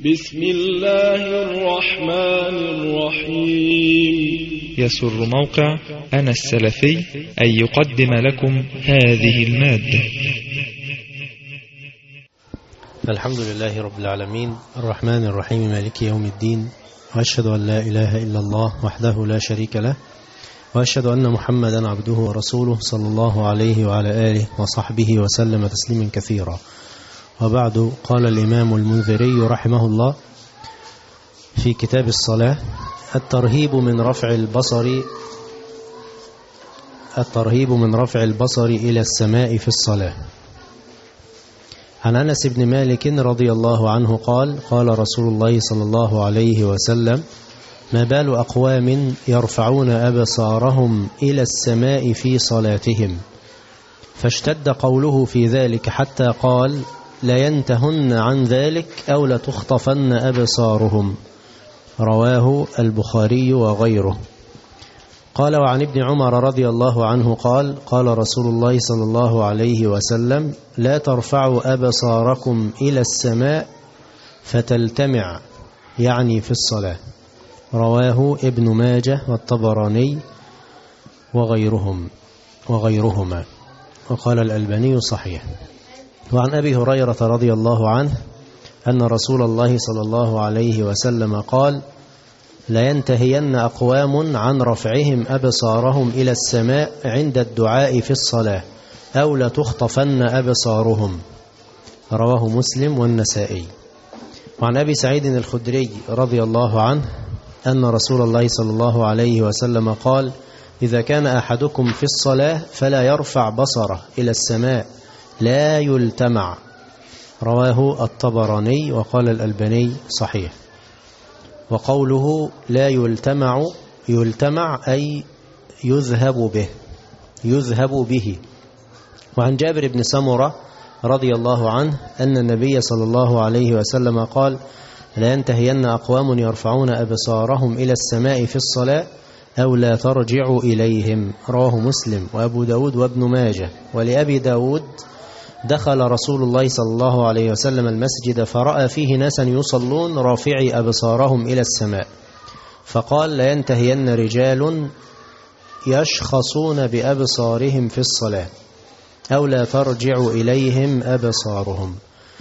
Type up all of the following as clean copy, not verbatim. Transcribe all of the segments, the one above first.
بسم الله الرحمن الرحيم. يسر موقع أنا السلفي أن يقدم لكم هذه المادة. الحمد لله رب العالمين الرحمن الرحيم مالك يوم الدين، وأشهد أن لا إله إلا الله وحده لا شريك له، وأشهد أن محمدا عبده ورسوله صلى الله عليه وعلى آله وصحبه وسلم تسليما كثيرا. وبعد، قال الإمام المنذري رحمه الله في كتاب الصلاة: الترهيب من رفع البصر إلى السماء في الصلاة. عن أنس بن مالك رضي الله عنه قال: قال رسول الله صلى الله عليه وسلم: ما بال أقوام يرفعون أبصارهم إلى السماء في صلاتهم؟ فاشتد قوله في ذلك حتى قال: لينتهن عن ذلك أو لتخطفن أبصارهم. رواه البخاري وغيره. قال: وعن ابن عمر رضي الله عنه قال: قال رسول الله صلى الله عليه وسلم: لا ترفعوا أبصاركم إلى السماء فتلتمع، يعني في الصلاة. رواه ابن ماجه والطبراني وغيرهما، وقال الألباني صحيح. وعن أبي هريرة رضي الله عنه أن رسول الله صلى الله عليه وسلم قال: لا ينتهين أقوام عن رفعهم أبصارهم إلى السماء عند الدعاء في الصلاة أو لتخطفن أبصارهم. رواه مسلم والنسائي. وعن أبي سعيد الخدري رضي الله عنه أن رسول الله صلى الله عليه وسلم قال: إذا كان أحدكم في الصلاة فلا يرفع بصره إلى السماء، لا يلتمع. رواه الطبراني، وقال الألباني صحيح. وقوله لا يلتمع أي يذهب به. وعن جابر بن سمرة رضي الله عنه أن النبي صلى الله عليه وسلم قال: لا ينتهين أقوام يرفعون أبصارهم إلى السماء في الصلاة أو لا ترجعوا إليهم. رواه مسلم وأبو داود وابن ماجه. ولأبي داود: دخل رسول الله صلى الله عليه وسلم المسجد فرأى فيه ناسا يصلون رافعي أبصارهم إلى السماء، فقال: لا ينتهين رجال يشخصون بأبصارهم في الصلاة أو لا ترجع إليهم أبصارهم.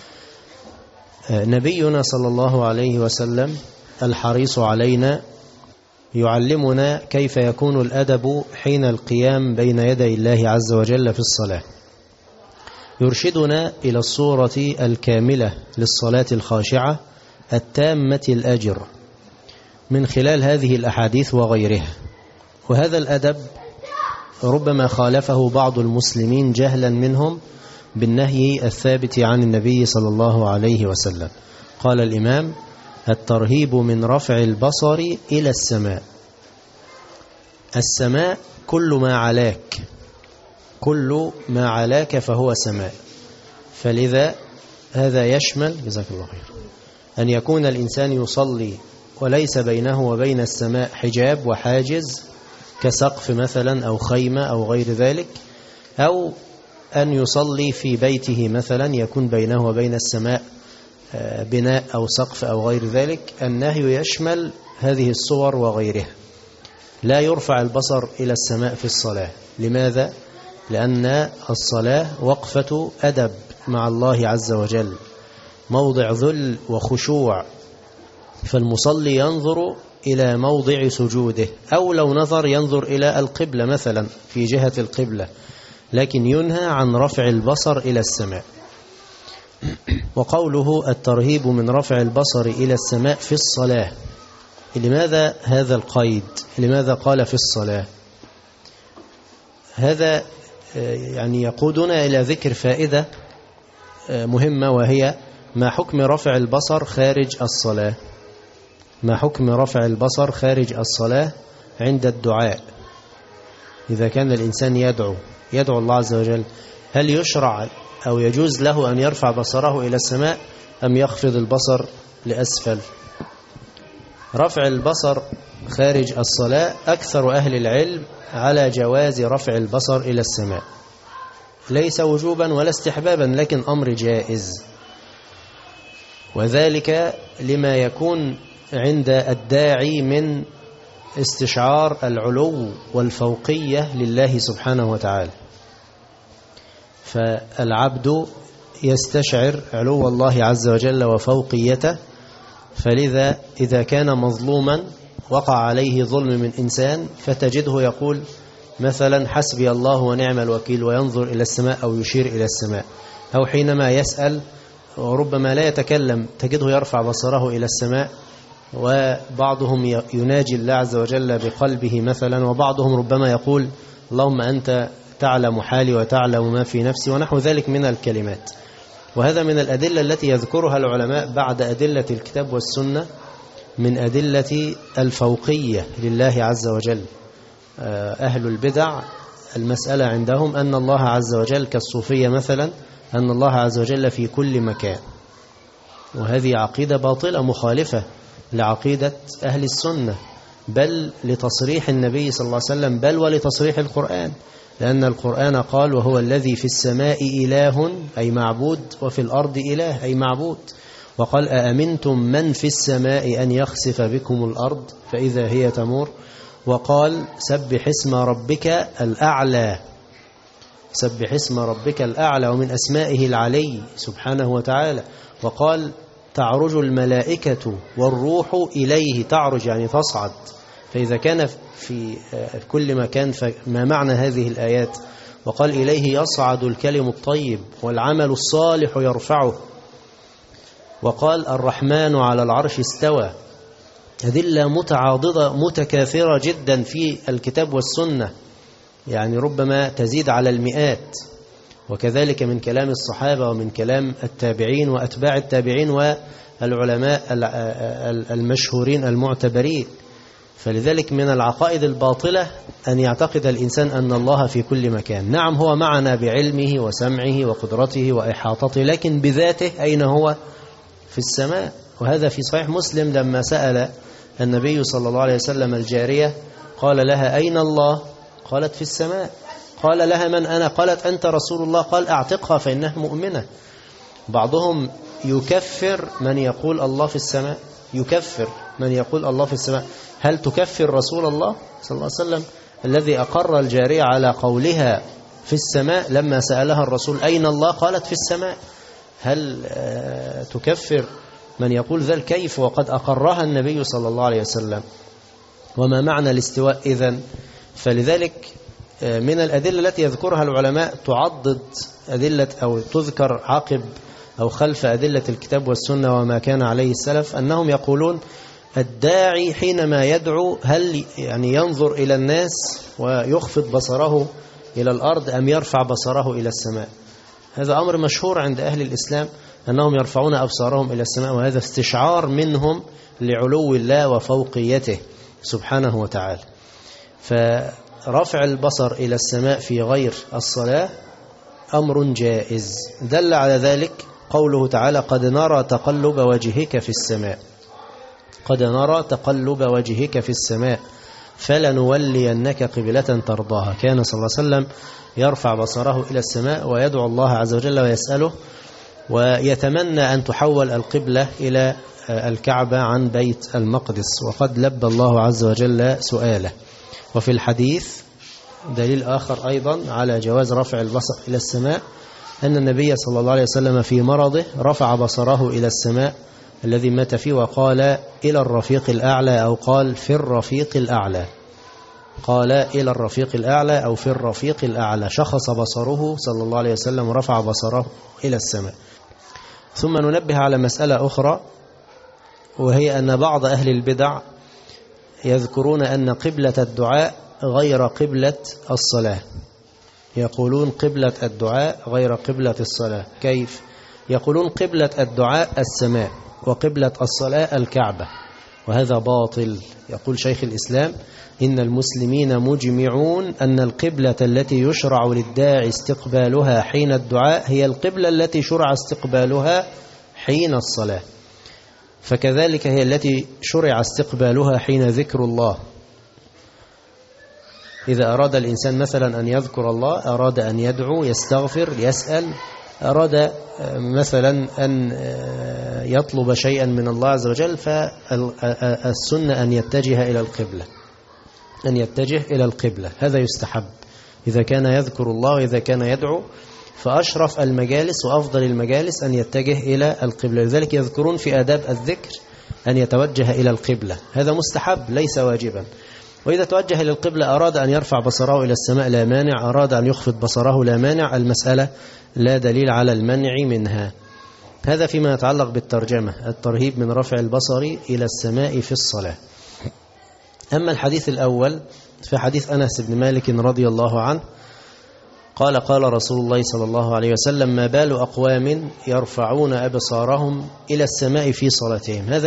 نبينا صلى الله عليه وسلم الحريص علينا يعلمنا كيف يكون الأدب حين القيام بين يدي الله عز وجل في الصلاة. يرشدنا إلى الصورة الكاملة للصلاة الخاشعة التامة الأجر من خلال هذه الأحاديث وغيرها. وهذا الأدب ربما خالفه بعض المسلمين جهلا منهم بالنهي الثابت عن النبي صلى الله عليه وسلم. قال الإمام: الترهيب من رفع البصر إلى السماء. السماء كل ما علاك فهو سماء. فلذا هذا يشمل، جزاك الله خير، أن يكون الإنسان يصلي وليس بينه وبين السماء حجاب وحاجز كسقف مثلا أو خيمة أو غير ذلك، أو أن يصلي في بيته مثلا يكون بينه وبين السماء بناء أو سقف أو غير ذلك. النهي يشمل هذه الصور وغيرها. لا يرفع البصر إلى السماء في الصلاة. لماذا؟ لأن الصلاة وقفة أدب مع الله عز وجل، موضع ذل وخشوع، فالمصلي ينظر إلى موضع سجوده، أو لو نظر ينظر إلى القبلة مثلا في جهة القبلة، لكن ينهى عن رفع البصر إلى السماء. وقوله الترهيب من رفع البصر إلى السماء في الصلاة، لماذا هذا القيد؟ لماذا قال في الصلاة؟ هذا يعني يقودنا إلى ذكر فائدة مهمة، وهي ما حكم رفع البصر خارج الصلاة. ما حكم رفع البصر خارج الصلاة عند الدعاء؟ إذا كان الإنسان يدعو الله عز وجل، هل يشرع أو يجوز له أن يرفع بصره إلى السماء أم يخفض البصر لأسفل؟ رفع البصر خارج الصلاة أكثر أهل العلم على جواز رفع البصر إلى السماء، ليس وجوبا ولا استحبابا، لكن أمر جائز. وذلك لما يكون عند الداعي من استشعار العلو والفوقية لله سبحانه وتعالى. فالعبد يستشعر علو الله عز وجل وفوقيته، فلذا إذا كان مظلوما وقع عليه ظلم من إنسان فتجده يقول مثلا حسبي الله ونعم الوكيل، وينظر إلى السماء أو يشير إلى السماء، أو حينما يسأل وربما لا يتكلم تجده يرفع بصره إلى السماء، وبعضهم يناجي الله عز وجل بقلبه مثلا، وبعضهم ربما يقول اللهم أنت تعلم حالي وتعلم ما في نفسي، ونحو ذلك من الكلمات. وهذا من الأدلة التي يذكرها العلماء بعد أدلة الكتاب والسنة من أدلة الفوقية لله عز وجل. أهل البدع المسألة عندهم أن الله عز وجل كالصوفية مثلا، أن الله عز وجل في كل مكان، وهذه عقيدة باطلة مخالفة لعقيدة أهل السنة، بل لتصريح النبي صلى الله عليه وسلم، بل ولتصريح القرآن، لأن القرآن قال وهو الذي في السماء إله أي معبود، وفي الأرض إله أي معبود. وقال أأمنتم من في السماء أن يخسف بكم الأرض فإذا هي تمور. وقال سبح اسم ربك الأعلى، سبح اسم ربك الأعلى، ومن أسمائه العلي سبحانه وتعالى. وقال تعرج الملائكة والروح إليه، تعرج يعني تصعد. فإذا كان في كل مكان فما معنى هذه الآيات؟ وقال إليه يصعد الكلم الطيب والعمل الصالح يرفعه. وقال الرحمن على العرش استوى. أدلة متعاضدة متكاثرة جدا في الكتاب والسنة، يعني ربما تزيد على المئات، وكذلك من كلام الصحابة ومن كلام التابعين وأتباع التابعين والعلماء المشهورين المعتبرين. فلذلك من العقائد الباطلة أن يعتقد الإنسان أن الله في كل مكان. نعم هو معنا بعلمه وسمعه وقدرته وإحاطته، لكن بذاته أين هو؟ في السماء. وهذا في صحيح مسلم لما سأل النبي صلى الله عليه وسلم الجارية قال لها أين الله؟ قالت في السماء. قال لها من أنا؟ قالت أنت رسول الله. قال أعتقها فإنها مؤمنة. بعضهم يكفر من يقول الله في السماء، يكفر من يقول الله في السماء. هل تكفر رسول الله صلى الله عليه وسلم الذي أقر الجارية على قولها في السماء لما سألها الرسول أين الله؟ قالت في السماء. هل تكفر من يقول ذلك؟ كيف وقد أقرها النبي صلى الله عليه وسلم؟ وما معنى الاستواء إذن؟ فلذلك من الأدلة التي يذكرها العلماء تعضد أدلة أو تذكر عقب أو خلف أدلة الكتاب والسنة وما كان عليه السلف، أنهم يقولون الداعي حينما يدعو هل يعني ينظر إلى الناس ويخفض بصره إلى الأرض أم يرفع بصره إلى السماء؟ هذا أمر مشهور عند أهل الإسلام أنهم يرفعون أبصارهم إلى السماء، وهذا استشعار منهم لعلو الله وفوقيته سبحانه وتعالى. فرفع البصر إلى السماء في غير الصلاة أمر جائز. دل على ذلك قوله تعالى قد نرى تقلب وجهك في السماء، قد نرى تقلب وجهك في السماء فلنولينك قبلة ترضاها. كان صلى الله عليه وسلم يرفع بصره إلى السماء ويدعو الله عز وجل ويسأله، ويتمنى أن تحول القبلة إلى الكعبة عن بيت المقدس، وقد لبى الله عز وجل سؤاله. وفي الحديث دليل آخر أيضا على جواز رفع البصر إلى السماء، أن النبي صلى الله عليه وسلم في مرضه رفع بصره إلى السماء الذي مات فيه وقال إلى الرفيق الأعلى، أو قال في الرفيق الأعلى، قال إلى الرفيق الأعلى أو في الرفيق الأعلى. شخص بصره صلى الله عليه وسلم ورفع بصره إلى السماء. ثم ننبه على مسألة أخرى، وهي أن بعض أهل البدع يذكرون أن قبلة الدعاء غير قبلة الصلاة. يقولون قبلة الدعاء غير قبلة الصلاة. كيف؟ يقولون قبلة الدعاء السماء وقبلة الصلاة الكعبة، وهذا باطل. يقول شيخ الإسلام إن المسلمين مجمعون أن القبلة التي يشرع للداعي استقبالها حين الدعاء هي القبلة التي شرع استقبالها حين الصلاة، فكذلك هي التي شرع استقبالها حين ذكر الله. إذا أراد الإنسان مثلا أن يذكر الله، أراد أن يدعو، يستغفر، يسأل، أراد مثلا أن يطلب شيئا من الله عز وجل، فالسنة أن يتجه إلى القبلة، هذا يستحب إذا كان يذكر الله وإذا كان يدعو. فأشرف المجالس وأفضل المجالس أن يتجه إلى القبلة، لذلك يذكرون في آداب الذكر أن يتوجه إلى القبلة، هذا مستحب ليس واجبا. وإذا توجه إلى القبلة أراد أن يرفع بصره إلى السماء لا مانع، أراد أن يخفض بصره لا مانع، المسألة لا دليل على المنع منها. هذا فيما يتعلق بالترجمة، الترهيب من رفع البصر إلى السماء في الصلاة. أما الحديث الأول في حديث أنس بن مالك رضي الله عنه قال قال رسول الله صلى الله عليه وسلم: ما بال أقوام يرفعون أبصارهم إلى السماء في صلاتهم. هذا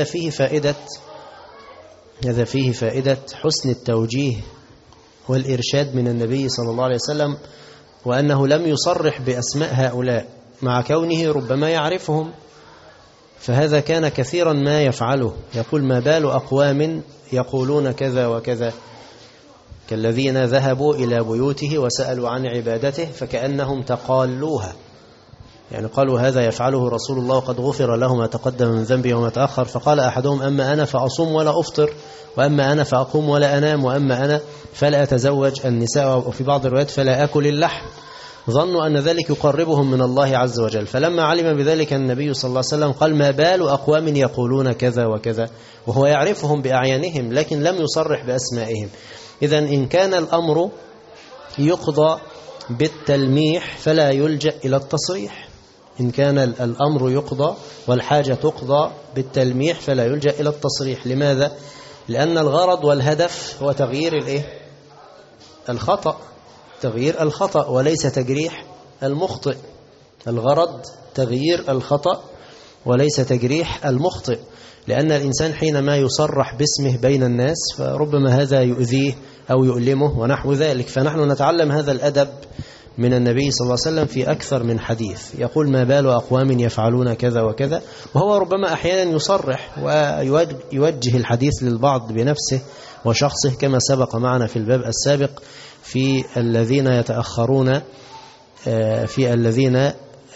فيه فائدة حسن التوجيه والإرشاد من النبي صلى الله عليه وسلم، وأنه لم يصرح بأسماء هؤلاء مع كونه ربما يعرفهم، فهذا كان كثيرا ما يفعله، يقول: ما بال أقوام يقولون كذا وكذا، كالذين ذهبوا إلى بيوته وسألوا عن عبادته فكأنهم تقالوها، يعني قالوا هذا يفعله رسول الله وقد غفر له ما تقدم من ذنبه وما تأخر. فقال أحدهم: أما أنا فأصوم ولا أفطر، وأما أنا فأقوم ولا أنام، وأما أنا فلا أتزوج النساء، وفي بعض الروايات فلا أكل اللحم. ظنوا أن ذلك يقربهم من الله عز وجل، فلما علم بذلك النبي صلى الله عليه وسلم قال: ما بال أقوام يقولون كذا وكذا، وهو يعرفهم بأعيانهم لكن لم يصرح بأسمائهم. إذن إن كان الأمر يقضى بالتلميح فلا يلجأ إلى التصريح، إن كان الأمر يقضى والحاجة تقضى بالتلميح فلا يلجأ إلى التصريح. لماذا؟ لأن الغرض والهدف هو تغيير الخطأ، تغيير الخطأ وليس تجريح المخطئ. الغرض تغيير الخطأ وليس تجريح المخطئ، لأن الإنسان حينما يصرح باسمه بين الناس فربما هذا يؤذيه أو يؤلمه ونحو ذلك. فنحن نتعلم هذا الأدب من النبي صلى الله عليه وسلم في أكثر من حديث، يقول: ما بال أقوام يفعلون كذا وكذا، وهو ربما أحيانا يصرح ويوجه الحديث للبعض بنفسه وشخصه، كما سبق معنا في الباب السابق في الذين يتأخرون، في الذين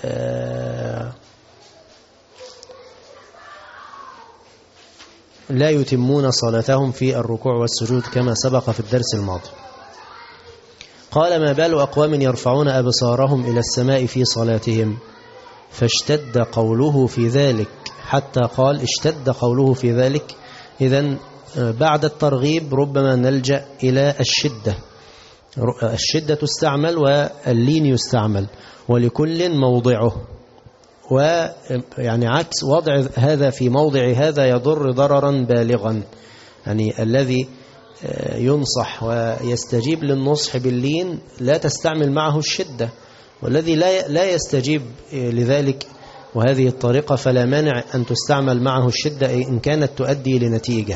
لا يتمون صلاتهم في الركوع والسجود كما سبق في الدرس الماضي. قال: ما بال أقوام يرفعون أبصارهم إلى السماء في صلاتهم، فاشتد قوله في ذلك، حتى قال اشتد قوله في ذلك. إذن بعد الترغيب ربما نلجأ إلى الشدة، الشدة تستعمل واللين يستعمل، ولكل موضعه، ويعني عكس وضع هذا في موضع هذا يضر ضررا بالغا. يعني الذي ينصح ويستجيب للنصح باللين لا تستعمل معه الشدة، والذي لا يستجيب لذلك وهذه الطريقة فلا مانع أن تستعمل معه الشدة إن كانت تؤدي لنتيجة.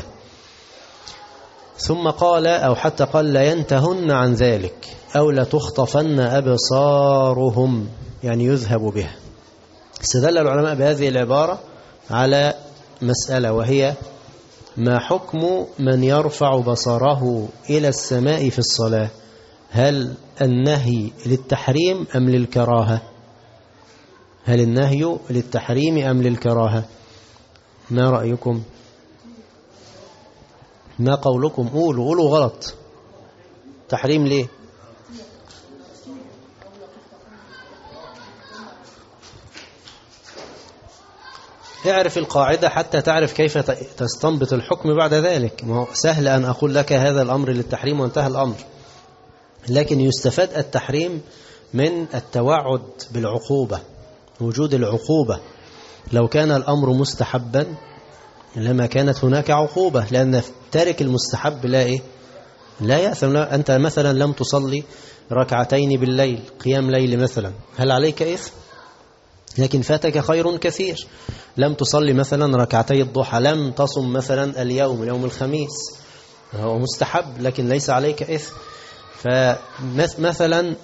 ثم قال أو حتى قال: لا ينتهن عن ذلك أو لتخطفن أبصارهم، يعني يذهب بها. استدل العلماء بهذه العبارة على مسألة، وهي: ما حكم من يرفع بصره إلى السماء في الصلاة؟ هل النهي للتحريم أم للكراهة؟ هل النهي للتحريم أم للكراهة؟ ما رأيكم؟ ما قولكم؟ قولوا غلط. تحريم ليه؟ اعرف القاعدة حتى تعرف كيف تستنبط الحكم بعد ذلك. ما هو سهل أن أقول لك هذا الأمر للتحريم وانتهى الأمر، لكن يستفاد التحريم من التوعد بالعقوبة، وجود العقوبة. لو كان الأمر مستحبا لما كانت هناك عقوبة، لأن تارك المستحب لا يأثم. أنت مثلا لم تصلي ركعتين بالليل، قيام ليل مثلا، هل عليك إثم؟ لكن فاتك خير كثير. لم تصلي مثلا ركعتي الضحى، لم تصم مثلا يوم الخميس، هو مستحب لكن ليس عليك إثم. فمثلا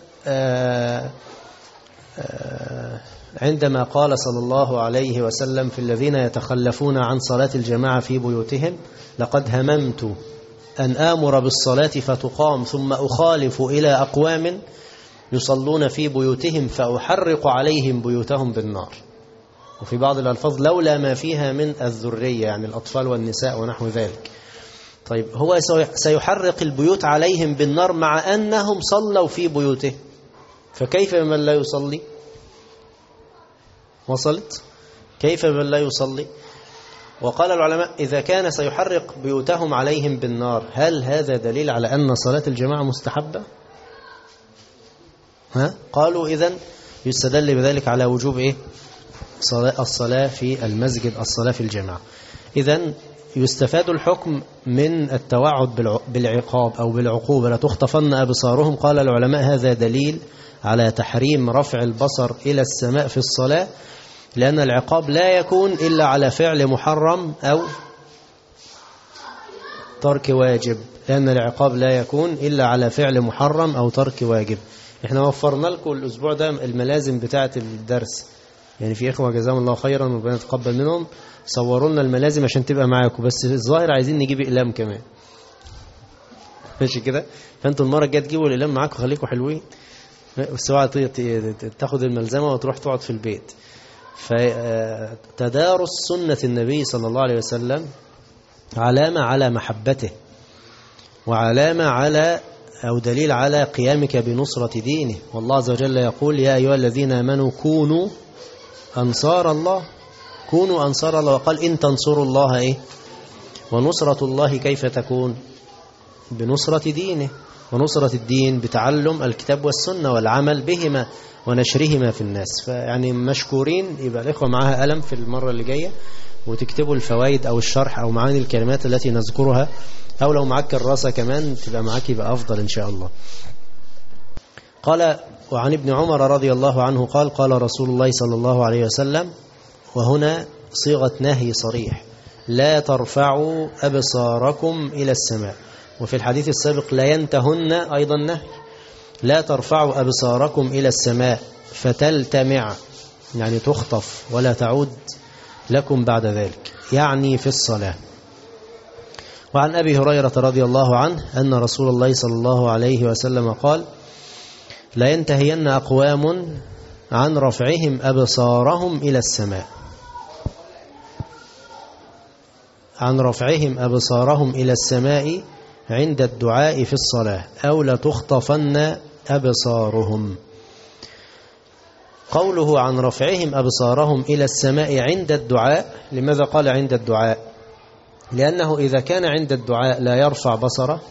عندما قال صلى الله عليه وسلم في الذين يتخلفون عن صلاة الجماعة في بيوتهم: لقد هممت أن آمر بالصلاة فتقام ثم أخالف إلى أقوام يصلون في بيوتهم فأحرق عليهم بيوتهم بالنار. وفي بعض الألفاظ لولا ما فيها من الذرية، يعني الأطفال والنساء ونحو ذلك. طيب هو سيحرق البيوت عليهم بالنار مع أنهم صلوا في بيوتهم، فكيف من لا يصلي؟ وصلت؟ كيف من لا يصلي؟ وقال العلماء إذا كان سيحرق بيوتهم عليهم بالنار، هل هذا دليل على أن صلاة الجماعة مستحبة؟ قالوا إذن يستدل بذلك على وجوب إيه؟ الصلاة في المسجد، الصلاة في الجماعة. إذن يستفاد الحكم من التوعد بالعقاب أو بالعقوبة، لا تخطفن أبصارهم. قال العلماء هذا دليل على تحريم رفع البصر إلى السماء في الصلاة، لأن العقاب لا يكون إلا على فعل محرم أو ترك واجب، لأن العقاب لا يكون إلا على فعل محرم أو ترك واجب. احنا وفرنا لكم الأسبوع ده الملازم بتاعة الدرس، يعني في إخوة جزاهم الله خيرا وربنا يتقبل منهم صوروا لنا الملازم عشان تبقى معاكم، بس الظاهر عايزين نجيب إقلام كمان، ماشي كده؟ فأنتوا المرة الجاية تجيبوا الإقلام معاكم، خليكم حلوين، بس اوعى تاخد الملزمة وتروح تقعد في البيت. فتدارس سنة النبي صلى الله عليه وسلم علامة على محبته، وعلامة على أو دليل على قيامك بنصرة دينه. والله عز وجل يقول يا أيها الذين آمنوا كونوا أنصار الله، كونوا أنصار الله. وقال إن تنصروا الله إيه؟ ونصرة الله كيف تكون؟ بنصرة دينه، ونصرة الدين بتعلم الكتاب والسنة والعمل بهما ونشرهما في الناس. فيعني مشكورين. يبقى الإخوة معها قلم في المرة اللي جاية وتكتبوا الفوائد أو الشرح أو معاني الكلمات التي نذكرها، أو لو معك الراسة كمان تبقى معك يبقى أفضل إن شاء الله. قال وعن ابن عمر رضي الله عنه قال قال رسول الله صلى الله عليه وسلم، وهنا صيغة نهي صريح، لا ترفعوا أبصاركم إلى السماء. وفي الحديث السابق لا ينتهن أيضا نهي، لا ترفعوا أبصاركم إلى السماء فتلتمع، يعني تخطف ولا تعود لكم بعد ذلك، يعني في الصلاة. وعن أبي هريرة رضي الله عنه أن رسول الله صلى الله عليه وسلم قال لا ينتهين أقوام عن رفعهم أبصارهم إلى السماء، عن رفعهم أبصارهم إلى السماء عند الدعاء في الصلاة أو لتخطفن أبصارهم. قوله عن رفعهم أبصارهم إلى السماء عند الدعاء، لماذا قال عند الدعاء؟ لأنه إذا كان عند الدعاء لا يرفع بصره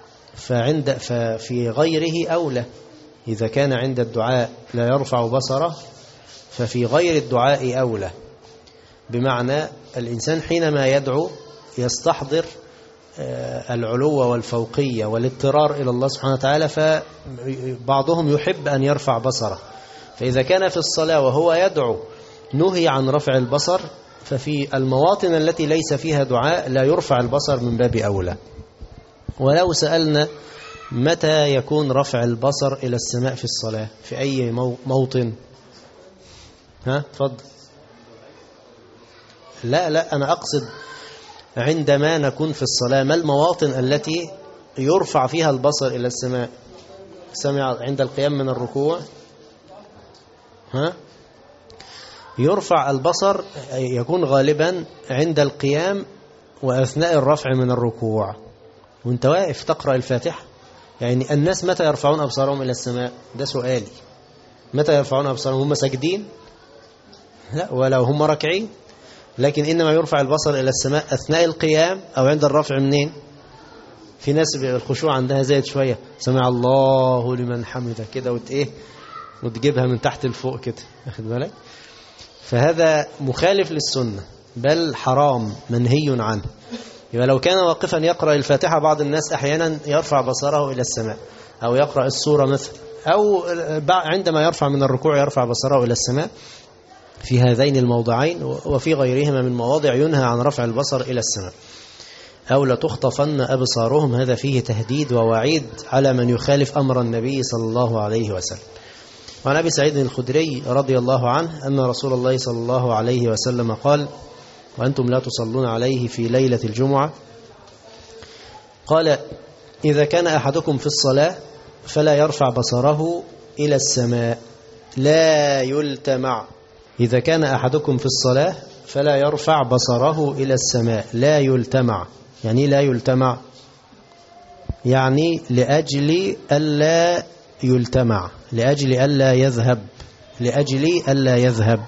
ففي غيره أولى. إذا كان عند الدعاء لا يرفع بصره ففي غير الدعاء أولى، بمعنى الإنسان حينما يدعو يستحضر العلو والفوقية والاضطرار إلى الله سبحانه وتعالى، فبعضهم يحب أن يرفع بصره. فإذا كان في الصلاة وهو يدعو نهي عن رفع البصر، ففي المواطن التي ليس فيها دعاء لا يرفع البصر من باب أولى. ولو سألنا متى يكون رفع البصر إلى السماء في الصلاة، في أي موطن؟ تفضل. لا أنا أقصد عندما نكون في الصلاة، ما المواطن التي يرفع فيها البصر إلى السماء؟ سمع عند القيام من الركوع، يرفع البصر يكون غالبا عند القيام وأثناء الرفع من الركوع وانت واقف تقرأ الفاتحة. يعني الناس متى يرفعون أبصارهم إلى السماء؟ ده سؤالي. متى يرفعون أبصارهم؟ هم ساجدين؟ لا، ولا هم راكعين، لكن إنما يرفع البصر إلى السماء أثناء القيام أو عند الرفع. منين؟ في ناس الخشوع عندها زايد شوية، سمع الله لمن حمده كده وتجيبها من تحت لفوق كده، أخذ بالك؟ فهذا مخالف للسنة، بل حرام منهي عنه. يبقى لو كان واقفا يقرأ الفاتحة، بعض الناس أحيانا يرفع بصره إلى السماء، أو يقرأ السورة مثل، أو عندما يرفع من الركوع يرفع بصره إلى السماء. في هذين الموضعين وفي غيرهما من مواضع ينهى عن رفع البصر إلى السماء. أو لتخطفن أبصارهم، هذا فيه تهديد ووعيد على من يخالف أمر النبي صلى الله عليه وسلم. وعن أبي سعيد الخدري رضي الله عنه أن رسول الله صلى الله عليه وسلم قال وأنتم لا تصلون عليه في ليلة الجمعة، قال إذا كان أحدكم في الصلاة فلا يرفع بصره إلى السماء، لا يلتمع. إذا كان أحدكم في الصلاة فلا يرفع بصره إلى السماء، لا يلتمع. يعني لا يلتمع يعني لأجل ألا يلتمع، لأجل ألا يذهب، لأجل ألا يذهب.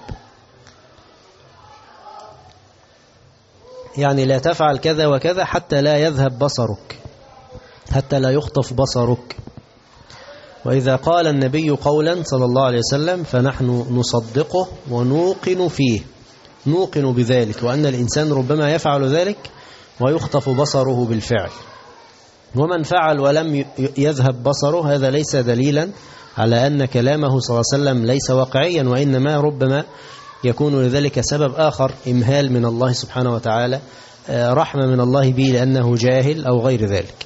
يعني لا تفعل كذا وكذا حتى لا يذهب بصرك، حتى لا يخطف بصرك. وإذا قال النبي قولا صلى الله عليه وسلم فنحن نصدقه ونوقن فيه، نوقن بذلك، وأن الإنسان ربما يفعل ذلك ويخطف بصره بالفعل. ومن فعل ولم يذهب بصره هذا ليس دليلا على أن كلامه صلى الله عليه وسلم ليس واقعيا، وإنما ربما يكون لذلك سبب آخر، إمهال من الله سبحانه وتعالى، رحمة من الله به لأنه جاهل أو غير ذلك.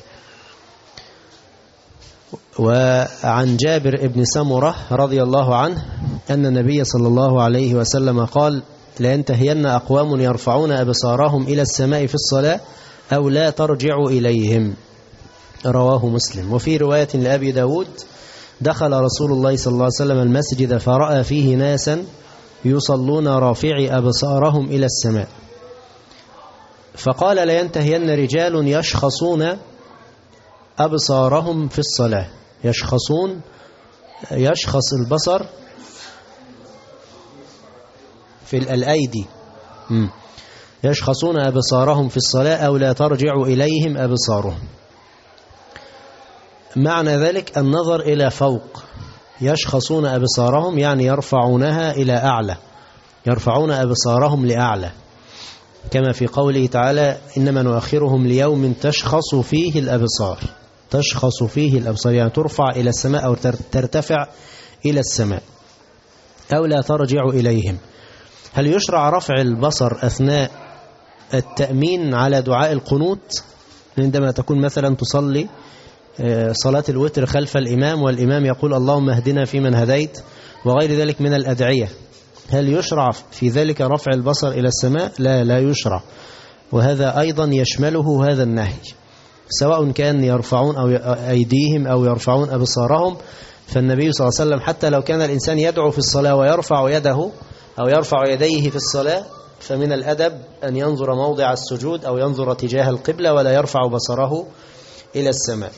وعن جابر بن سمرة رضي الله عنه أن النبي صلى الله عليه وسلم قال: لا ينتهين أقوام يرفعون أبصارهم إلى السماء في الصلاة أو لا ترجع إليهم، رواه مسلم. وفي رواية لأبي داود: دخل رسول الله صلى الله عليه وسلم المسجد فرأى فيه ناسا يصلون رافعي أبصارهم إلى السماء، فقال: لا ينتهين رجال يشخصون أبصارهم في الصلاة. يشخصون، يشخص البصر في الأيدي، يشخصون أبصارهم في الصلاة أو لا ترجع إليهم أبصارهم. معنى ذلك النظر إلى فوق. يشخصون أبصارهم يعني يرفعونها إلى أعلى، يرفعون أبصارهم لأعلى، كما في قوله تعالى: إنما نؤخرهم ليوم تشخص فيه الأبصار. تشخص فيه الأبصار يعني ترفع إلى السماء أو ترتفع إلى السماء، أو لا ترجع إليهم. هل يشرع رفع البصر أثناء التأمين على دعاء القنوت؟ عندما تكون مثلا تصلي صلاة الوتر خلف الإمام والإمام يقول: اللهم اهدنا فيمن هديت، وغير ذلك من الأدعية، هل يشرع في ذلك رفع البصر إلى السماء؟ لا، لا يشرع. وهذا أيضا يشمله هذا النهي، سواء كان يرفعون أو أيديهم أو يرفعون أبصارهم. فالنبي صلى الله عليه وسلم حتى لو كان الإنسان يدعو في الصلاة ويرفع يده أو يرفع يديه في الصلاة، فمن الأدب أن ينظر موضع السجود أو ينظر تجاه القبلة ولا يرفع بصره إلى السماء.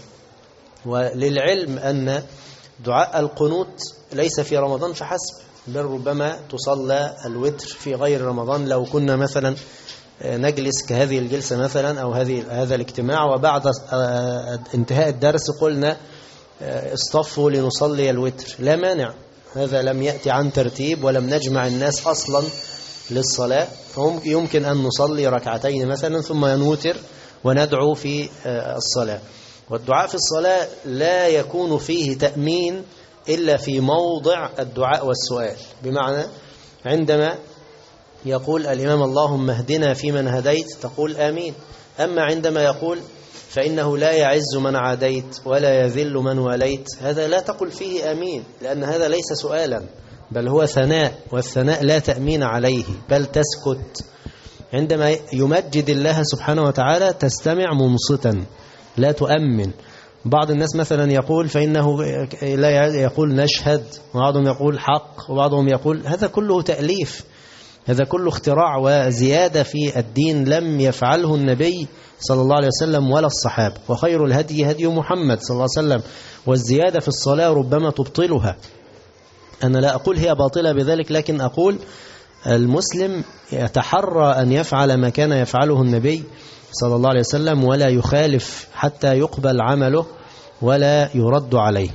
وللعلم أن دعاء القنوت ليس في رمضان فحسب، بل ربما تصلى الوتر في غير رمضان. لو كنا مثلا نجلس كهذه الجلسة مثلا أو هذا الاجتماع، وبعد انتهاء الدرس قلنا اصطفوا لنصلي الوتر، لا مانع، هذا لم يأتي عن ترتيب ولم نجمع الناس أصلا للصلاة، فيمكن أن نصلي ركعتين مثلا ثم نوتر وندعو في الصلاة. والدعاء في الصلاة لا يكون فيه تأمين إلا في موضع الدعاء والسؤال، بمعنى عندما يقول الإمام اللهم اهدنا فيمن هديت تقول آمين. أما عندما يقول فإنه لا يعز من عاديت ولا يذل من واليت، هذا لا تقل فيه آمين، لأن هذا ليس سؤالا بل هو ثناء، والثناء لا تأمين عليه بل تسكت. عندما يمجد الله سبحانه وتعالى تستمع منصتا لا تؤمن. بعض الناس مثلا يقول فإنه لا يقول نشهد، وبعضهم يقول حق، وبعضهم يقول، هذا كله تأليف، هذا كله اختراع وزيادة في الدين لم يفعله النبي صلى الله عليه وسلم ولا الصحابة. وخير الهدي هدي محمد صلى الله عليه وسلم، والزيادة في الصلاة ربما تبطلها. أنا لا أقول هي باطلة بذلك، لكن أقول المسلم يتحرى أن يفعل ما كان يفعله النبي صلى الله عليه وسلم ولا يخالف حتى يقبل عمله ولا يرد عليه.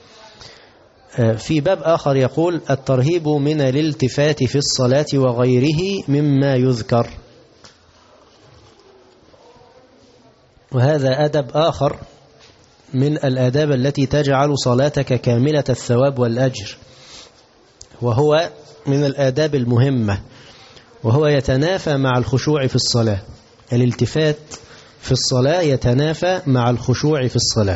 في باب آخر يقول الترهيب من الالتفات في الصلاة وغيره مما يذكر، وهذا أدب آخر من الآداب التي تجعل صلاتك كاملة الثواب والأجر، وهو من الآداب المهمة، وهو يتنافى مع الخشوع في الصلاة. الالتفات في الصلاة يتنافى مع الخشوع في الصلاة.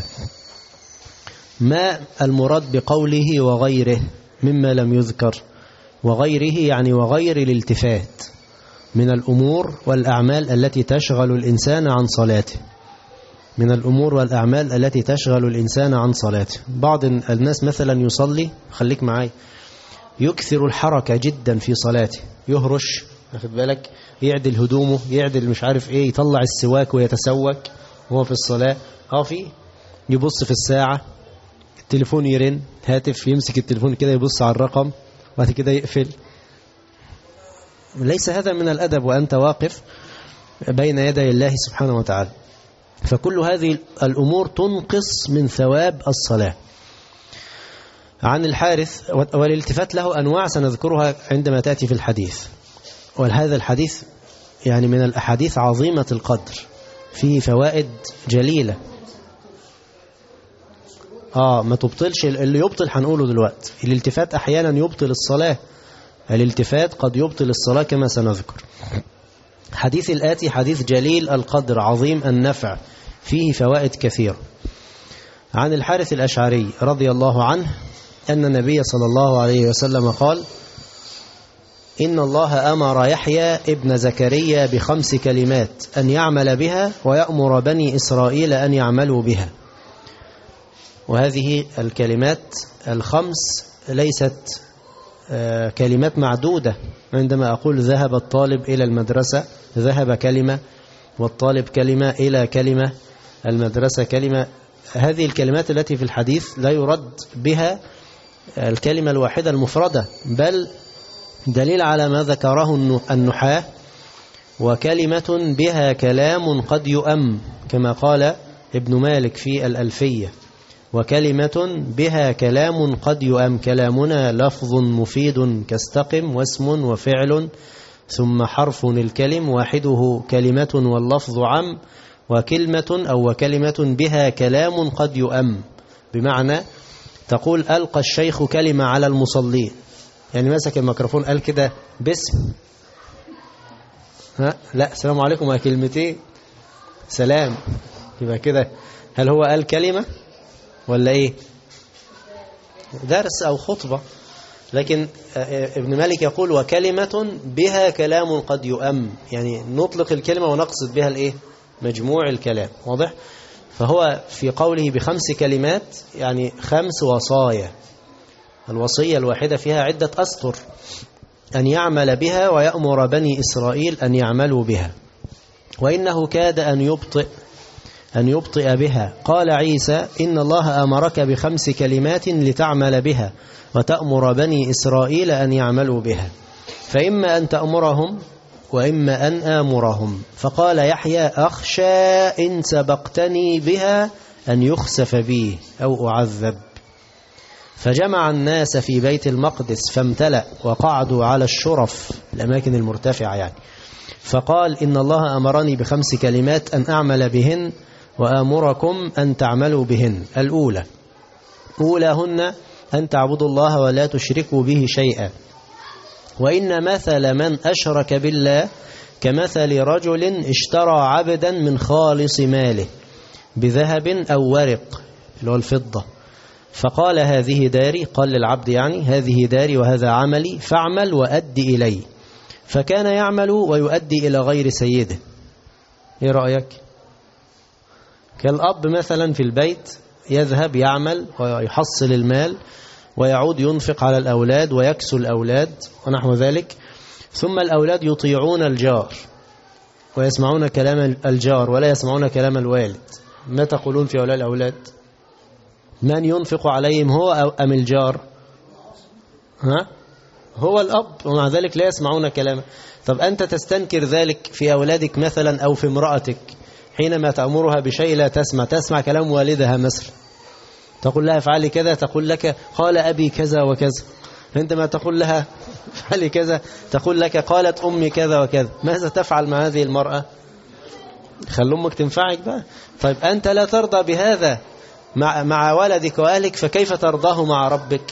ما المراد بقوله وغيره مما لم يذكر؟ وغيره يعني وغير الالتفات من الأمور والأعمال التي تشغل الإنسان عن صلاته. من الأمور والأعمال التي تشغل الإنسان عن صلاته. بعض الناس مثلا يصلي، خليك معاي، يكثر الحركة جدا في صلاته، يهرش، واخد بالك، يعدل هدومه، يعدل مش عارف ايه، يطلع السواك ويتسوك وهو في الصلاة، يبص في الساعة، التليفون يرن، هاتف، يمسك التليفون كده يبص على الرقم وبعد كده يقفل. ليس هذا من الأدب وأنت واقف بين يدي الله سبحانه وتعالى. فكل هذه الأمور تنقص من ثواب الصلاة. عن الحارث، والالتفات له أنواع سنذكرها عندما تأتي في الحديث، وهذا الحديث يعني من الأحاديث عظيمة القدر، فيه فوائد جليلة. ما تبطلش اللي يبطل، هنقوله دلوقتي. الالتفات أحيانا يبطل الصلاة، الالتفات قد يبطل الصلاة كما سنذكر. حديث الآتي حديث جليل القدر عظيم النفع، فيه فوائد كثيرة. عن الحارث الأشعري رضي الله عنه أن النبي صلى الله عليه وسلم قال: إن الله أمر يحيى ابن زكريا ب5 كلمات أن يعمل بها ويأمر بني إسرائيل أن يعملوا بها. وهذه الكلمات ال5 ليست كلمات معدودة. عندما أقول ذهب الطالب إلى المدرسة، ذهب كلمة، والطالب كلمة، إلى كلمة، المدرسة كلمة. هذه الكلمات التي في الحديث لا يرد بها الكلمة الواحدة المفردة، بل دليل على ما ذكره النحاة: وكلمة بها كلام قد يؤم، كما قال ابن مالك في الألفية: وكلمة بها كلام قد يؤم، كلامنا لفظ مفيد كاستقم، واسم وفعل ثم حرف الكلم، واحده كلمة واللفظ عم، وكلمة بها كلام قد يؤم، بمعنى تقول ألقى الشيخ كلمة على المصلين، يعني مسك الميكروفون قال كده باسم، لا السلام عليكم كلمتين سلام، يبقى كده هل هو قال كلمة ولا ايه؟ درس او خطبة. لكن ابن مالك يقول وكلمة بها كلام قد يؤم، يعني نطلق الكلمة ونقصد بها الايه؟ مجموع الكلام. واضح؟ فهو في قوله ب5 كلمات يعني 5 وصايا، الوصية الواحدة فيها عدة أسطر، أن يعمل بها ويأمر بني إسرائيل أن يعملوا بها. وإنه كاد أن يبطئ بها. قال عيسى: إن الله أمرك ب5 كلمات لتعمل بها وتأمر بني إسرائيل أن يعملوا بها، فإما أن تأمرهم وإما أن آمرهم. فقال يحيى: أخشى إن سبقتني بها أن يخسف بي أو أعذب. فجمع الناس في بيت المقدس فامتلأ، وقعدوا على الشرف، الأماكن المرتفعة يعني. فقال: إن الله أمرني ب5 كلمات أن أعمل بهن وآمركم أن تعملوا بهن. الأولى: أولاهن أن تعبدوا الله ولا تشركوا به شيئا، وإن مثل من أشرك بالله كمثل رجل اشترى عبدا من خالص ماله بذهب أو ورق، اللي هو الفضة، فقال: هذه داري، قال للعبد يعني: هذه داري وهذا عملي فاعمل وأدي إلي. فكان يعمل ويؤدي إلى غير سيده. إيه رأيك؟ كالأب مثلا في البيت يذهب يعمل ويحصل المال ويعود ينفق على الأولاد ويكسو الأولاد ونحو ذلك، ثم الأولاد يطيعون الجار ويسمعون كلام الجار ولا يسمعون كلام الوالد. ما تقولون في أولاد الأولاد؟ من ينفق عليهم، هو أم الجار؟ هو الأب، ومع ذلك لا يسمعون كلامه. طب أنت تستنكر ذلك في أولادك مثلا أو في امرأتك، حينما تأمرها بشيء لا تسمع كلام والدها مثلا، تقول لها افعلي كذا، تقول لك قال أبي كذا وكذا. عندما تقول لها افعلي كذا تقول لك قالت أمي كذا وكذا. ماذا تفعل مع هذه المرأة؟ خلي أمك تنفعك بقى. طيب أنت لا ترضى بهذا مع ولدك وأهلك، فكيف ترضاه مع ربك؟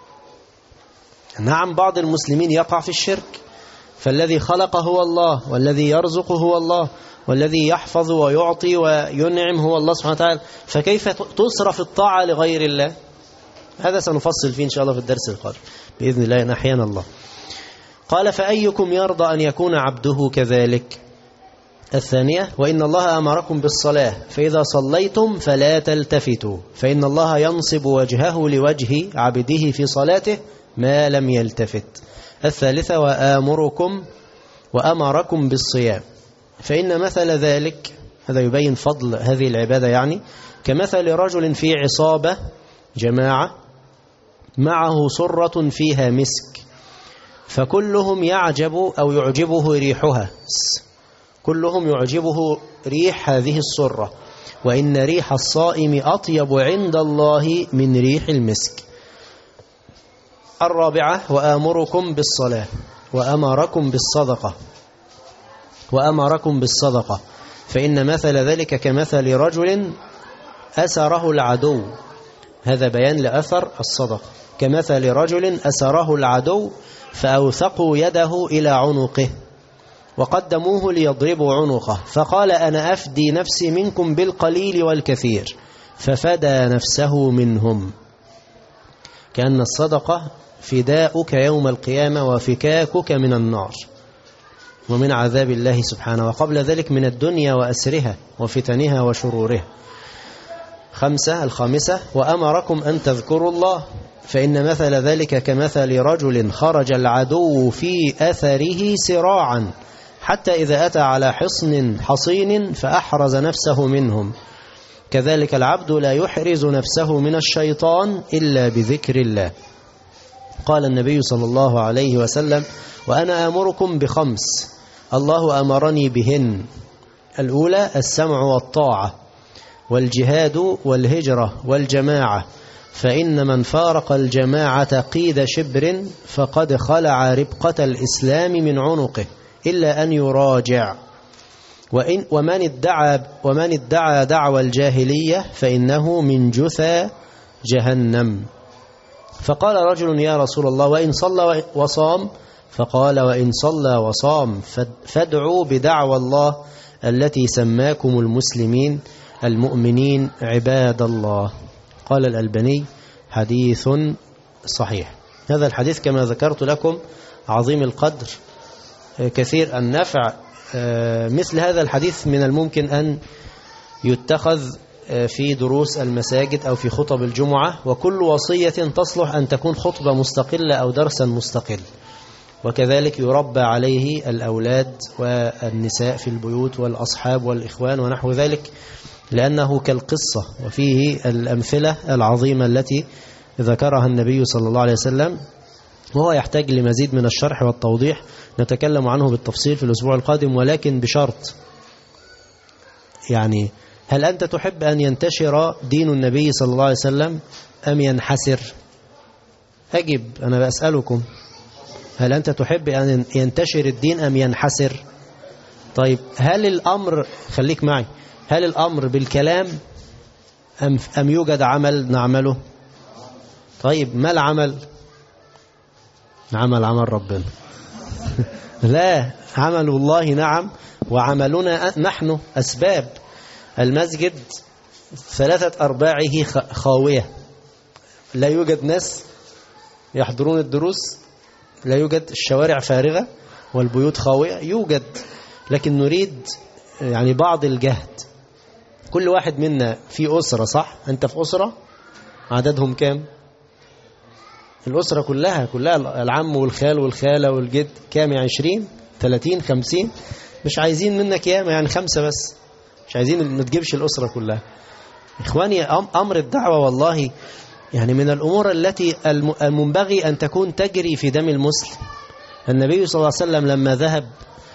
نعم، بعض المسلمين يقع في الشرك، فالذي خلق هو الله، والذي يرزق هو الله، والذي يحفظ ويعطي وينعم هو الله سبحانه وتعالى، فكيف تصرف الطاعة لغير الله؟ هذا سنفصل فيه إن شاء الله في الدرس القادم بإذن الله إن أحيانا الله. قال: فأيكم يرضى أن يكون عبده كذلك؟ الثانية: وإن الله أمركم بالصلاة فإذا صليتم فلا تلتفتوا فإن الله ينصب وجهه لوجه عبده في صلاته ما لم يلتفت. الثالثة: وأمركم بالصيام فإن مثل ذلك، هذا يبين فضل هذه العبادة يعني، كمثل رجل في عصابة جماعة معه صرة فيها مسك فكلهم يعجبه ريحها، كلهم يعجبه ريح هذه الصرة، وإن ريح الصائم أطيب عند الله من ريح المسك. الرابعة: وآمركم بالصلاة وأمركم بالصدقة فإن مثل ذلك كمثل رجل أسره العدو، هذا بيان لأثر الصدقة، كمثل رجل أسره العدو فأوثقوا يده إلى عنقه وقدموه ليضربوا عنقه فقال أنا أفدي نفسي منكم بالقليل والكثير ففدى نفسه منهم. كأن الصدقة فداؤك يوم القيامة وفكاكك من النار ومن عذاب الله سبحانه، وقبل ذلك من الدنيا وأسرها وفتنها وشرورها. الخامسة: وأمركم أن تذكروا الله فإن مثل ذلك كمثل رجل خرج العدو في أثره سراعا حتى إذا أتى على حصين فأحرز نفسه منهم، كذلك العبد لا يحرز نفسه من الشيطان إلا بذكر الله. قال النبي صلى الله عليه وسلم: وأنا آمركم ب5 الله أمرني بهن: الأولى السمع والطاعة والجهاد والهجرة والجماعة، فإن من فارق الجماعة قيد شبر فقد خلع ربقة الإسلام من عنقه إلا أن يراجع، ومن ادعى دعوى الجاهلية فإنه من جثى جهنم. فقال رجل: يا رسول الله وإن صلى وصام؟ فقال: وإن صلى وصام فادعوا بدعوى الله التي سماكم المسلمين المؤمنين عباد الله. قال الألباني: حديث صحيح. هذا الحديث كما ذكرت لكم عظيم القدر كثير النفع. مثل هذا الحديث من الممكن أن يتخذ في دروس المساجد أو في خطب الجمعة، وكل وصية تصلح أن تكون خطبة مستقلة أو درسا مستقل، وكذلك يربى عليه الأولاد والنساء في البيوت والأصحاب والإخوان ونحو ذلك، لأنه كالقصة وفيه الأمثلة العظيمة التي ذكرها النبي صلى الله عليه وسلم، وهو يحتاج لمزيد من الشرح والتوضيح نتكلم عنه بالتفصيل في الأسبوع القادم، ولكن بشرط. يعني هل أنت تحب أن ينتشر دين النبي صلى الله عليه وسلم أم ينحسر؟ أجب، أنا بأسألكم، هل أنت تحب أن ينتشر الدين أم ينحسر؟ طيب هل الأمر، خليك معي، هل الأمر بالكلام أم يوجد عمل نعمله؟ طيب ما العمل؟ عمل ربنا لا، عمل الله نعم، وعملنا نحن أسباب. المسجد 3/4 خاوية، لا يوجد ناس يحضرون الدروس، لا يوجد، الشوارع فارغة والبيوت خاوية، يوجد، لكن نريد يعني بعض الجهد. كل واحد منا في أسرة، صح؟ أنت في أسرة عددهم كام؟ الأسرة كلها العم والخال والخالة والجد كام؟ 20 30 50. مش عايزين منك ياما، يعني 5 بس، مش عايزين ما تجيبش الأسرة كلها. إخواني، أمر الدعوة والله يعني من الأمور التي المنبغي أن تكون تجري في دم المسلم. النبي صلى الله عليه وسلم لما ذهب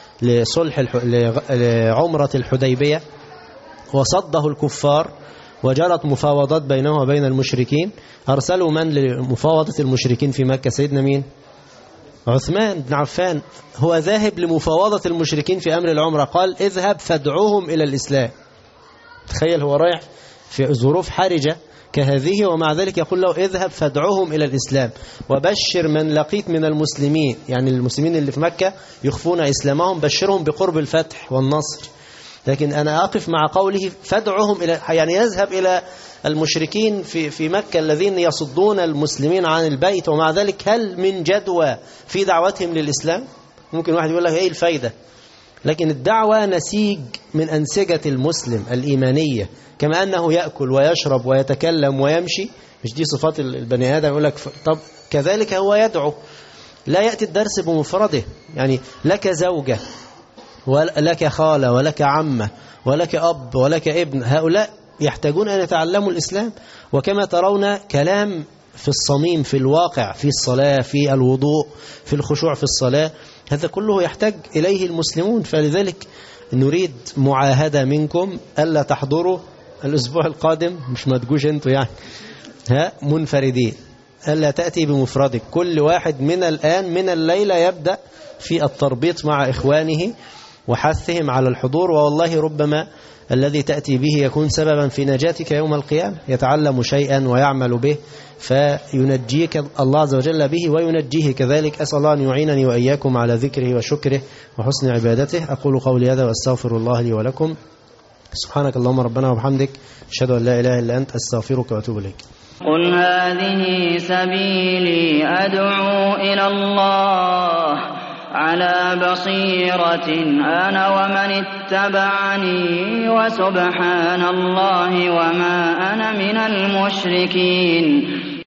لعمرة الحديبية وصده الكفار وجرت مفاوضات بينه وبين المشركين، أرسلوا من لمفاوضة المشركين في مكة؟ سيدنا مين؟ عثمان بن عفان. هو ذاهب لمفاوضة المشركين في أمر العمرة، قال اذهب فادعوهم إلى الإسلام. تخيل، هو رايح في ظروف حرجة كهذه ومع ذلك يقول له اذهب فادعوهم إلى الإسلام وبشر من لقيت من المسلمين، يعني المسلمين اللي في مكة يخفون إسلامهم، بشرهم بقرب الفتح والنصر. لكن أنا أقف مع قوله فادعوهم إلى، يعني يذهب إلى المشركين في مكة الذين يصدون المسلمين عن البيت، ومع ذلك هل من جدوى في دعوتهم للإسلام؟ ممكن واحد يقول لك ايه الفايدة؟ لكن الدعوة نسيج من أنسجة المسلم الإيمانية، كما أنه يأكل ويشرب ويتكلم ويمشي، مش دي صفات البني آدم، يقول لك طب كذلك هو يدعو. لا يأتي الدرس بمفرده، يعني لك زوجة ولك خالة ولك عمة ولك أب ولك ابن، هؤلاء يحتاجون أن يتعلموا الإسلام. وكما ترون كلام في الصميم، في الواقع، في الصلاة، في الوضوء، في الخشوع في الصلاة، هذا كله يحتاج إليه المسلمون. فلذلك نريد معاهدة منكم ألا تحضروا الأسبوع القادم، مش ما تجوش أنتوا يعني منفردين، ألا تأتي بمفردك. كل واحد من الآن من الليلة يبدأ في التربيط مع إخوانه وحثهم على الحضور. والله ربما الذي تأتي به يكون سببا في نجاتك يوم القيامة، يتعلم شيئا ويعمل به فينجيك الله عز وجل به وينجيه كذلك. أسأل الله أن يعينني وإياكم على ذكره وشكره وحسن عبادته. أقول قولي هذا وأستغفر الله لي ولكم. سبحانك اللهم ربنا وبحمدك، أشهد أن لا إله إلا أنت، أستغفرك وأتوب إليك. قل هذه سبيلي أدعو إلى الله على بصيرة أنا ومن اتبعني، وسبحان الله وما أنا من المشركين.